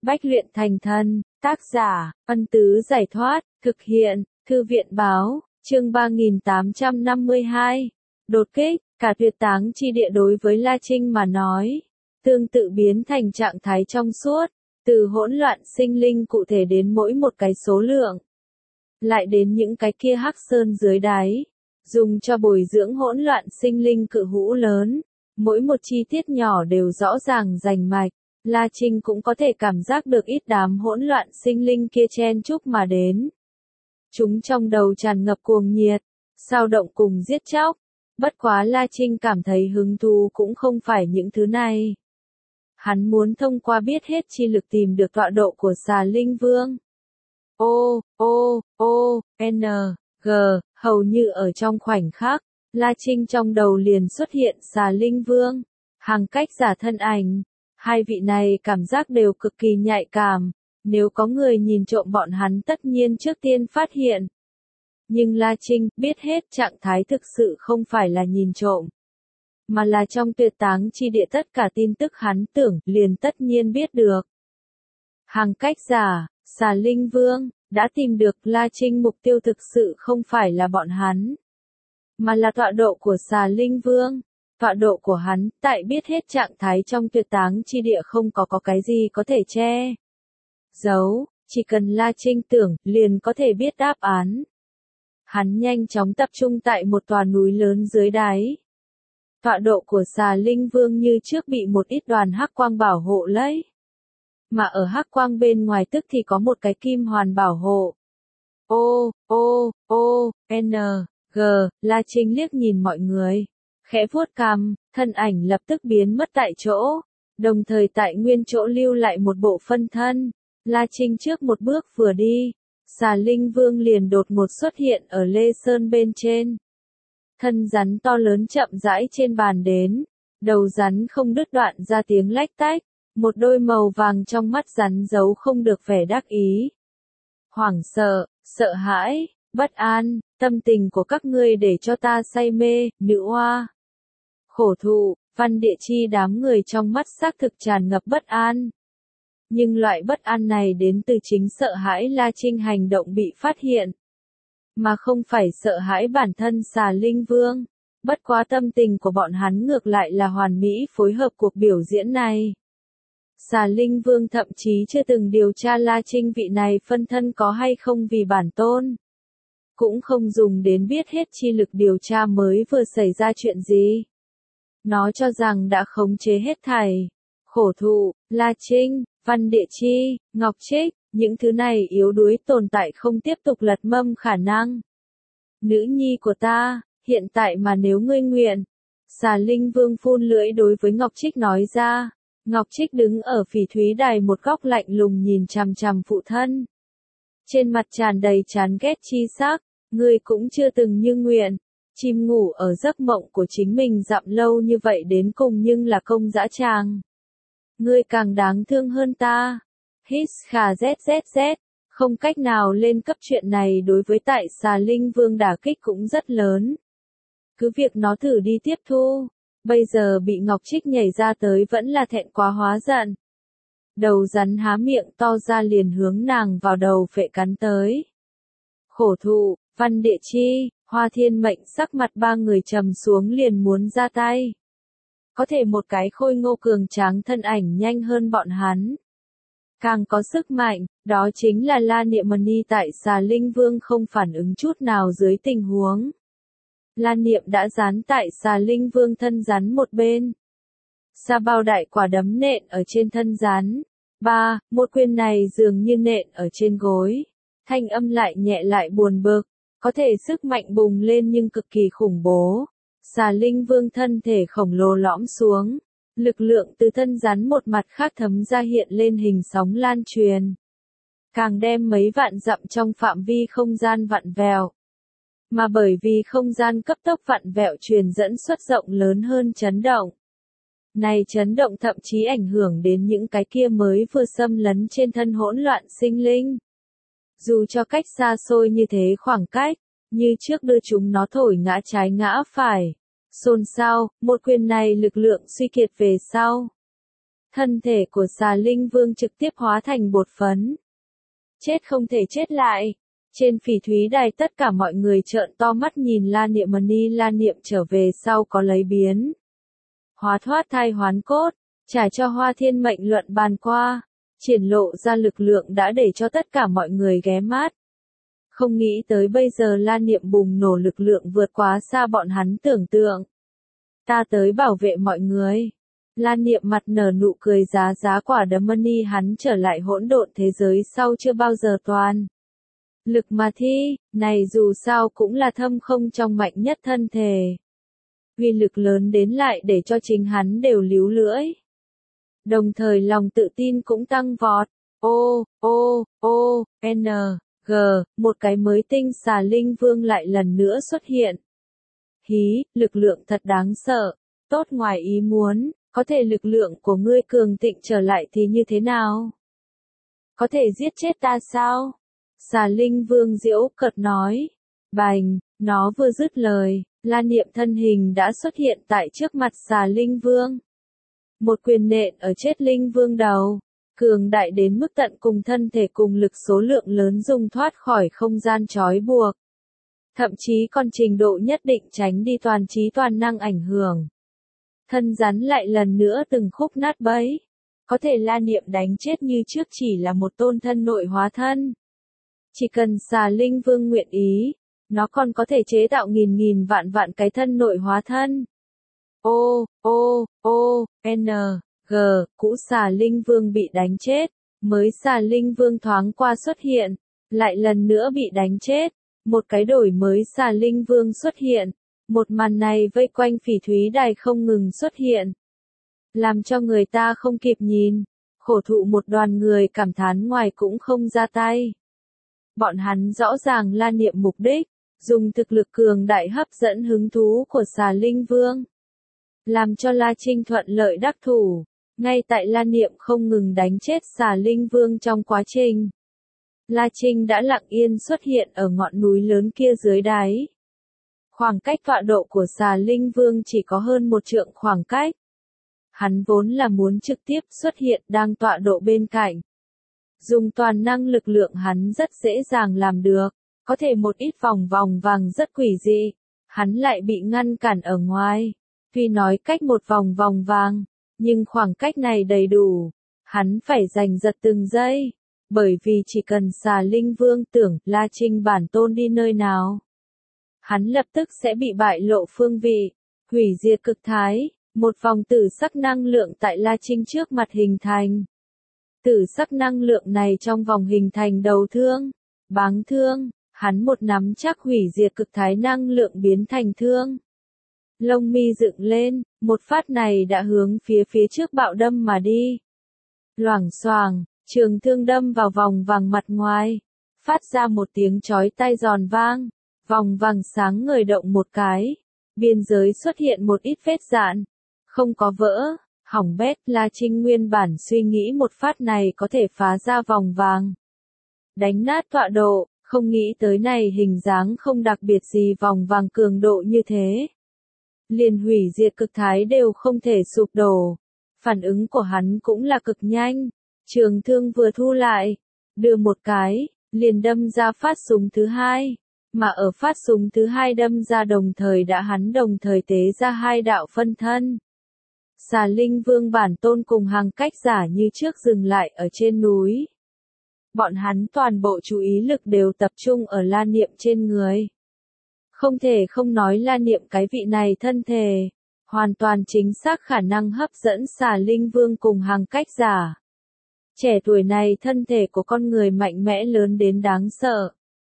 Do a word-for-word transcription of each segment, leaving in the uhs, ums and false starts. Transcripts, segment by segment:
Bách luyện thành thần, tác giả, Ân Tứ Giải Thoát, thực hiện, Thư viện Báo, chương ba nghìn tám trăm năm mươi hai. Đột kích, cả tuyệt táng chi địa đối với La Trinh mà nói, tương tự biến thành trạng thái trong suốt, từ hỗn loạn sinh linh cụ thể đến mỗi một cái số lượng. Lại đến những cái kia hắc sơn dưới đáy, dùng cho bồi dưỡng hỗn loạn sinh linh cự hũ lớn, mỗi một chi tiết nhỏ đều rõ ràng rành mạch. La Trinh cũng có thể cảm giác được ít đám hỗn loạn sinh linh kia chen chúc mà đến. Chúng trong đầu tràn ngập cuồng nhiệt, sao động cùng giết chóc. Bất quá La Trinh cảm thấy hứng thú cũng không phải những thứ này. Hắn muốn thông qua biết hết chi lực tìm được tọa độ của xà linh vương. O, O, O, N, G, hầu như ở trong khoảnh khắc, La Trinh trong đầu liền xuất hiện xà linh vương, hàng cách giả thân ảnh. Hai vị này cảm giác đều cực kỳ nhạy cảm, nếu có người nhìn trộm bọn hắn tất nhiên trước tiên phát hiện. Nhưng La Trinh biết hết trạng thái thực sự không phải là nhìn trộm, mà là trong tuyệt táng chi địa tất cả tin tức hắn tưởng liền tất nhiên biết được. Hàng cách giả, xà linh vương, đã tìm được La Trinh mục tiêu thực sự không phải là bọn hắn, mà là tọa độ của xà linh vương. Tọa độ của hắn, tại biết hết trạng thái trong tuyệt táng chi địa không có có cái gì có thể che giấu, chỉ cần La Trinh tưởng, liền có thể biết đáp án. Hắn nhanh chóng tập trung tại một tòa núi lớn dưới đáy. Tọa độ của xà linh vương như trước bị một ít đoàn hắc quang bảo hộ lấy. Mà ở hắc quang bên ngoài tức thì có một cái kim hoàn bảo hộ. O, O, O, N, G, La Trinh liếc nhìn mọi người. Khẽ vuốt cằm, thân ảnh lập tức biến mất tại chỗ, đồng thời tại nguyên chỗ lưu lại một bộ phân thân. La Trinh trước một bước vừa đi, xà linh vương liền đột ngột xuất hiện ở Lê Sơn bên trên. Thân rắn to lớn chậm rãi trên bàn đến, đầu rắn không đứt đoạn ra tiếng lách tách, một đôi màu vàng trong mắt rắn giấu không được vẻ đắc ý. Hoảng sợ, sợ hãi, bất an, tâm tình của các ngươi để cho ta say mê, nữ oa. Khổ thụ, Văn Địa Chi đám người trong mắt xác thực tràn ngập bất an. Nhưng loại bất an này đến từ chính sợ hãi La Trinh hành động bị phát hiện, mà không phải sợ hãi bản thân xà linh vương. Bất quá tâm tình của bọn hắn ngược lại là hoàn mỹ phối hợp cuộc biểu diễn này. Xà linh vương thậm chí chưa từng điều tra La Trinh vị này phân thân có hay không vì bản tôn. Cũng không dùng đến biết hết chi lực điều tra mới vừa xảy ra chuyện gì. Nó cho rằng đã khống chế hết thảy. Khổ thụ, La Trinh, Văn Địa Chi, Ngọc Trích, những thứ này yếu đuối tồn tại không tiếp tục lật mâm khả năng. Nữ nhi của ta, hiện tại mà nếu ngươi nguyện. Xà linh vương phun lưỡi đối với Ngọc Trích nói ra. Ngọc Trích đứng ở phỉ thúy đài một góc lạnh lùng nhìn chằm chằm phụ thân. Trên mặt tràn đầy chán ghét chi sắc, ngươi cũng chưa từng như nguyện. Chim ngủ ở giấc mộng của chính mình dặm lâu như vậy đến cùng nhưng là công dã tràng. Ngươi càng đáng thương hơn ta. Hít khà zzz, không cách nào lên cấp chuyện này đối với tại xà linh vương đả kích cũng rất lớn. Cứ việc nó thử đi tiếp thu, bây giờ bị Ngọc Trích nhảy ra tới vẫn là thẹn quá hóa giận. Đầu rắn há miệng to ra liền hướng nàng vào đầu phệ cắn tới. Khổ thụ, Văn Địa Chi, Hoa Thiên Mệnh sắc mặt ba người trầm xuống liền muốn ra tay. Có thể một cái khôi ngô cường tráng thân ảnh nhanh hơn bọn hắn. Càng có sức mạnh, đó chính là La Niệm Mani tại xà linh vương không phản ứng chút nào dưới tình huống. La Niệm đã dán tại xà linh vương thân rắn một bên. Sa bao đại quả đấm nện ở trên thân rắn. Ba, một quyền này dường như nện ở trên gối. Thanh âm lại nhẹ lại buồn bực. Có thể sức mạnh bùng lên nhưng cực kỳ khủng bố. Xà linh vương thân thể khổng lồ lõm xuống. Lực lượng từ thân rắn một mặt khác thấm ra hiện lên hình sóng lan truyền. Càng đem mấy vạn dặm trong phạm vi không gian vặn vẹo. Mà bởi vì không gian cấp tốc vặn vẹo truyền dẫn xuất rộng lớn hơn chấn động. Này chấn động thậm chí ảnh hưởng đến những cái kia mới vừa xâm lấn trên thân hỗn loạn sinh linh. Dù cho cách xa xôi như thế khoảng cách, như trước đưa chúng nó thổi ngã trái ngã phải. Xôn xao, một quyền này lực lượng suy kiệt về sau. thân thể của xà linh vương trực tiếp hóa thành bột phấn. Chết không thể chết lại. Trên phỉ thúy đài tất cả mọi người trợn to mắt nhìn La Niệm Mani. La Niệm trở về sau có lấy biến hóa thoát thai hoán cốt, trải cho Hoa Thiên mệnh luận bàn qua, triển lộ ra lực lượng đã để cho tất cả mọi người ghé mắt. Không nghĩ tới bây giờ La Niệm bùng nổ lực lượng vượt quá xa bọn hắn tưởng tượng. Ta tới bảo vệ mọi người. La Niệm mặt nở nụ cười giá giá quả đấm Mani hắn trở lại hỗn độn thế giới sau chưa bao giờ toàn. Lực mà thi, này dù sao cũng là thâm không trong mạnh nhất thân thể. Uy lực lớn đến lại để cho chính hắn đều líu lưỡi. Đồng thời lòng tự tin cũng tăng vọt. O, O, O, N, G, một cái mới tinh xà linh vương lại lần nữa xuất hiện. Hí, lực lượng thật đáng sợ, tốt ngoài ý muốn, có thể lực lượng của ngươi cường thịnh trở lại thì như thế nào? Có thể giết chết ta sao? Xà linh vương giễu cợt nói. Bành, nó vừa dứt lời, La Niệm thân hình đã xuất hiện tại trước mặt xà linh vương. Một quyền nện ở chết linh vương đầu, cường đại đến mức tận cùng thân thể cùng lực số lượng lớn dùng thoát khỏi không gian trói buộc. Thậm chí còn trình độ nhất định tránh đi toàn trí toàn năng ảnh hưởng. Thân rắn lại lần nữa từng khúc nát bấy. Có thể La Niệm đánh chết như trước chỉ là một tôn thân nội hóa thân. Chỉ cần xà linh vương nguyện ý, nó còn có thể chế tạo nghìn nghìn vạn vạn cái thân nội hóa thân. O, O, O, N, G, cũ xà linh vương bị đánh chết, mới xà linh vương thoáng qua xuất hiện, lại lần nữa bị đánh chết, một cái đổi mới xà linh vương xuất hiện, một màn này vây quanh phỉ thúy đài không ngừng xuất hiện. Làm cho người ta không kịp nhìn, khổ thụ một đoàn người cảm thán ngoài cũng không ra tay. Bọn hắn rõ ràng La Niệm mục đích, dùng thực lực cường đại hấp dẫn hứng thú của xà linh vương. Làm cho La Trinh thuận lợi đắc thủ, ngay tại La Niệm không ngừng đánh chết xà linh vương trong quá trình. La Trinh đã lặng yên xuất hiện ở ngọn núi lớn kia dưới đáy. Khoảng cách tọa độ của xà linh vương chỉ có hơn một trượng khoảng cách. Hắn vốn là muốn trực tiếp xuất hiện đang tọa độ bên cạnh. Dùng toàn năng lực lượng hắn rất dễ dàng làm được, có thể một ít vòng vòng vàng rất quỷ dị, hắn lại bị ngăn cản ở ngoài. Tuy nói cách một vòng vòng vàng, nhưng khoảng cách này đầy đủ, hắn phải giành giật từng giây, bởi vì chỉ cần xà linh vương tưởng La Trinh bản tôn đi nơi nào, hắn lập tức sẽ bị bại lộ phương vị, hủy diệt cực thái, một vòng tử sắc năng lượng tại La Trinh trước mặt hình thành. Tử sắc năng lượng này trong vòng hình thành đầu thương, báng thương, hắn một nắm chắc hủy diệt cực thái năng lượng biến thành thương. Lông mi dựng lên, một phát này đã hướng phía phía trước bạo đâm mà đi. Loảng xoảng, trường thương đâm vào vòng vàng mặt ngoài, phát ra một tiếng chói tai giòn vang, vòng vàng sáng ngời động một cái, biên giới xuất hiện một ít vết dạn, không có vỡ, hỏng bét. La Trinh nguyên bản suy nghĩ một phát này có thể phá ra vòng vàng, đánh nát tọa độ, không nghĩ tới này hình dáng không đặc biệt gì vòng vàng cường độ như thế. Liền hủy diệt cực thái đều không thể sụp đổ. Phản ứng của hắn cũng là cực nhanh. Trường thương vừa thu lại, đưa một cái, liền đâm ra phát súng thứ hai. Mà ở phát súng thứ hai đâm ra đồng thời đã hắn đồng thời tế ra hai đạo phân thân. Xà linh vương bản tôn cùng hàng cách giả như trước dừng lại ở trên núi. Bọn hắn toàn bộ chú ý lực đều tập trung ở La Niệm trên người. Không thể không nói La Niệm cái vị này thân thể, hoàn toàn chính xác khả năng hấp dẫn xà linh vương cùng hàng cách giả. Trẻ tuổi này thân thể của con người mạnh mẽ lớn đến đáng sợ.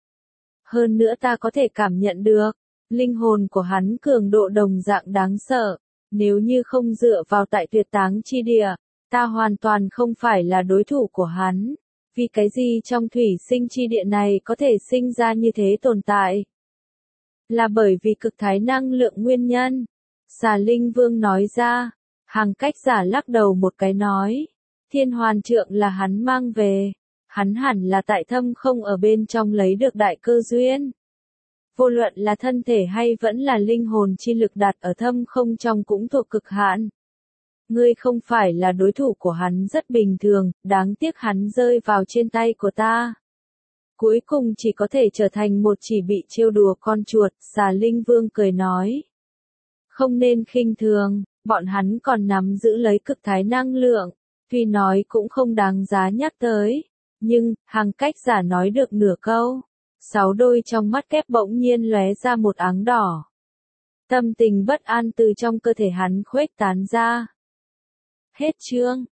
Hơn nữa ta có thể cảm nhận được, linh hồn của hắn cường độ đồng dạng đáng sợ. Nếu như không dựa vào tại tuyệt táng chi địa, ta hoàn toàn không phải là đối thủ của hắn. Vì cái gì trong thủy sinh chi địa này có thể sinh ra như thế tồn tại? Là bởi vì cực thái năng lượng nguyên nhân. Xà linh vương nói ra, hàng cách giả lắc đầu một cái nói, thiên hoàn trượng là hắn mang về, hắn hẳn là tại thâm không ở bên trong lấy được đại cơ duyên. Vô luận là thân thể hay vẫn là linh hồn chi lực đặt ở thâm không trong cũng thuộc cực hạn. Ngươi không phải là đối thủ của hắn rất bình thường, đáng tiếc hắn rơi vào trên tay của ta. Cuối cùng chỉ có thể trở thành một chỉ bị trêu đùa con chuột, xà linh vương cười nói. Không nên khinh thường, bọn hắn còn nắm giữ lấy cực thái năng lượng, tuy nói cũng không đáng giá nhắc tới. Nhưng, hàng cách giả nói được nửa câu. Sáu đôi trong mắt kép bỗng nhiên lóe ra một áng đỏ. Tâm tình bất an từ trong cơ thể hắn khuếch tán ra. Hết chương.